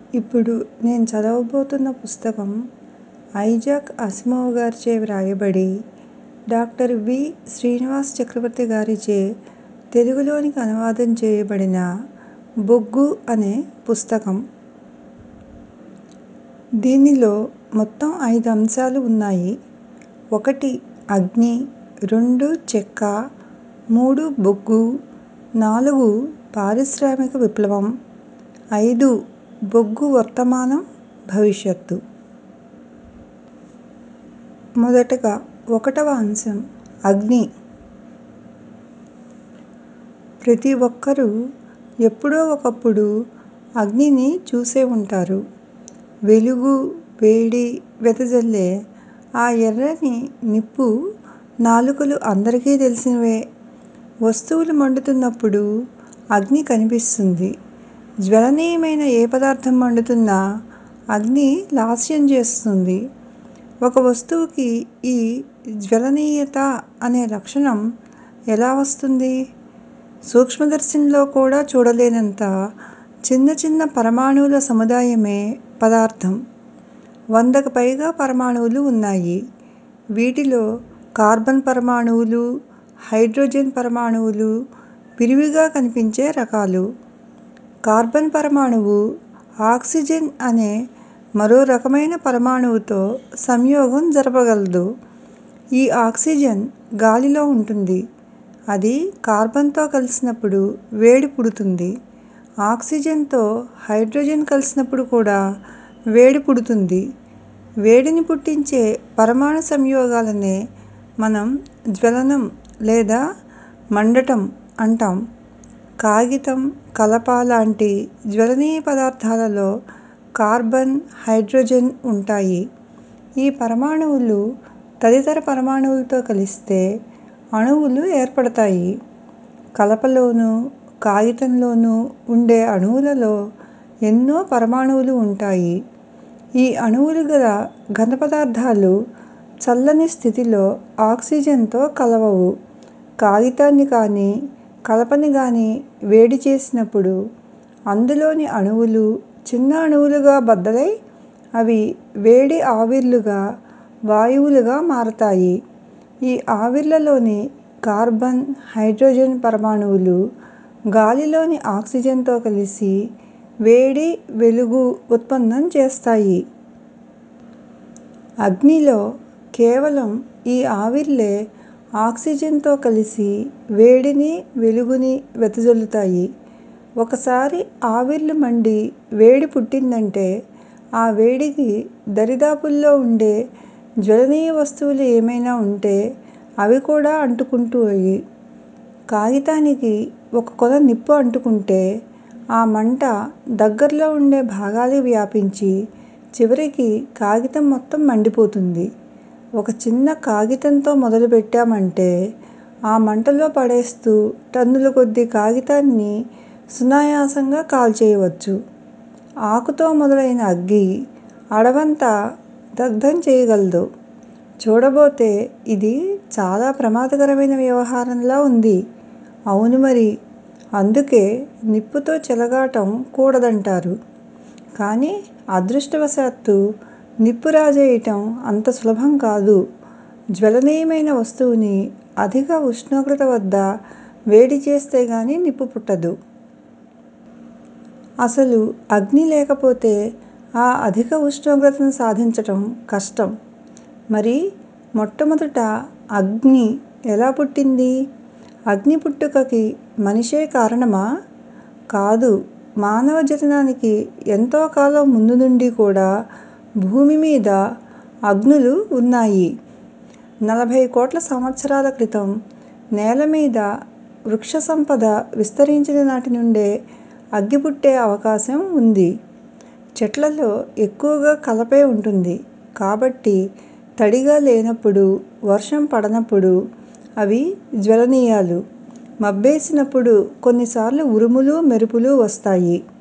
ఇప్పుడు నేను చదవబోతున్న పుస్తకం ఐజాక్ అసిమోవ్ గారిచే వ్రాయబడి డాక్టర్ వి. శ్రీనివాస్ చక్రవర్తి గారిచే తెలుగులోనికి అనువాదం చేయబడిన బొగ్గు అనే పుస్తకం. దీనిలో మొత్తం 5 అంశాలు ఉన్నాయి. 1 అగ్ని, 2 చెక్క, 3 బొగ్గు, 4 పారిశ్రామిక విప్లవం, 5 బొగ్గు వర్తమానం, భవిష్యత్తు. మొదటగా 1వ అంశం అగ్ని. ప్రతి ఒక్కరూ ఎప్పుడో ఒకప్పుడు అగ్నిని చూసే ఉంటారు. వెలుగు, వేడి వెదజల్లే ఆ ఎర్రని నిప్పు నాలుకలు అందరికీ తెలిసినవే. వస్తువులు మండుతున్నప్పుడు అగ్ని కనిపిస్తుంది. జ్వలనీయమైన ఏ పదార్థం మండుతున్నా అగ్ని లాస్యం చేస్తుంది. ఒక వస్తువుకి ఈ జ్వలనీయత అనే లక్షణం ఎలా వస్తుంది? సూక్ష్మదర్శినిలో కూడా చూడలేనంత చిన్న చిన్న పరమాణువుల సముదాయమే పదార్థం. 100కు పైగా పరమాణువులు ఉన్నాయి. వీటిలో కార్బన్ పరమాణువులు, హైడ్రోజన్ పరమాణువులు విరివిగా కనిపించే రకాలు. కార్బన్ పరమాణువు ఆక్సిజన్ అనే మరో రకమైన పరమాణువుతో సంయోగం జరపగలదు. ఈ ఆక్సిజన్ గాలిలో ఉంటుంది. అది కార్బన్తో కలిసినప్పుడు వేడి పుడుతుంది. ఆక్సిజన్తో హైడ్రోజన్ కలిసినప్పుడు కూడా వేడి పుడుతుంది. వేడిని పుట్టించే పరమాణు సంయోగాలనే మనం జ్వలనం లేదా మండటం అంటాం. కాగితం, కలప లాంటి జ్వలనీయ పదార్థాలలో కార్బన్, హైడ్రోజన్ ఉంటాయి. ఈ పరమాణువులు తదితర పరమాణువులతో కలిస్తే అణువులు ఏర్పడతాయి. కలపలోనూ, కాగితంలోనూ ఉండే అణువులలో ఎన్నో పరమాణువులు ఉంటాయి. ఈ అణువులు గల ఘనపదార్థాలు చల్లని స్థితిలో ఆక్సిజన్తో కలవవు. కాగితాన్ని కానీ, కలపని గానీ వేడి చేసినప్పుడు అందులోని అణువులు చిన్న అణువులుగా బద్దలై అవి వేడి ఆవిర్లుగా, వాయువులుగా మారతాయి. ఈ ఆవిర్లలోని కార్బన్, హైడ్రోజన్ పరమాణువులు గాలిలోని ఆక్సిజన్తో కలిసి వేడి, వెలుగు ఉత్పన్నం చేస్తాయి. అగ్నిలో కేవలం ఈ ఆవిర్లే ఆక్సిజన్తో కలిసి వేడిని, వెలుగుని వెదజల్లుతాయి. ఒకసారి ఆవిర్లు మండి వేడి పుట్టిందంటే ఆ వేడికి దరిదాపుల్లో ఉండే జ్వలనీయ వస్తువులు ఏమైనా ఉంటే అవి కూడా అంటుకుంటాయి. కాగితానికి ఒక కొన నిప్పు అంటుకుంటే ఆ మంట దగ్గరలో ఉండే భాగాలకు వ్యాపించి చివరికి కాగితం మొత్తం మండిపోతుంది. ఒక చిన్న కాగితంతో మొదలుపెట్టామంటే ఆ మంటలో పడేస్తూ టన్నుల కొద్దీ కాగితాన్ని సునాయాసంగా కాల్చేయవచ్చు. ఆకుతో మొదలైన అగ్గి అడవంతా దగ్ధం చేయగలదు. చూడబోతే ఇది చాలా ప్రమాదకరమైన వ్యవహారంలా ఉంది. అవును మరి. అందుకే నిప్పుతో చెలగాటం కూడదంటారు. కానీ అదృష్టవశాత్తు నిప్పు రాజేయటం అంత సులభం కాదు. జ్వలనీయమైన వస్తువుని అధిక ఉష్ణోగ్రత వద్ద వేడి చేస్తే గానీ నిప్పు పుట్టదు. అసలు అగ్ని లేకపోతే ఆ అధిక ఉష్ణోగ్రతను సాధించటం కష్టం. మరి మొట్టమొదట అగ్ని ఎలా పుట్టింది? అగ్ని పుట్టుకకి మనిషే కారణమా? కాదు. మానవ జననానికి ఎంతో కాలం ముందు నుండి కూడా భూమి మీద అగ్నులు ఉన్నాయి. 40 కోట్ల సంవత్సరాల క్రితం నేల మీద వృక్ష సంపద విస్తరించిన నాటి నుండే అగ్గి పుట్టే అవకాశం ఉంది. చెట్లలో ఎక్కువగా కలపే ఉంటుంది. కాబట్టి తడిగా లేనప్పుడు, వర్షం పడనప్పుడు అవి జ్వలనీయాలు. మబ్బేసినప్పుడు కొన్నిసార్లు ఉరుములు, మెరుపులు వస్తాయి.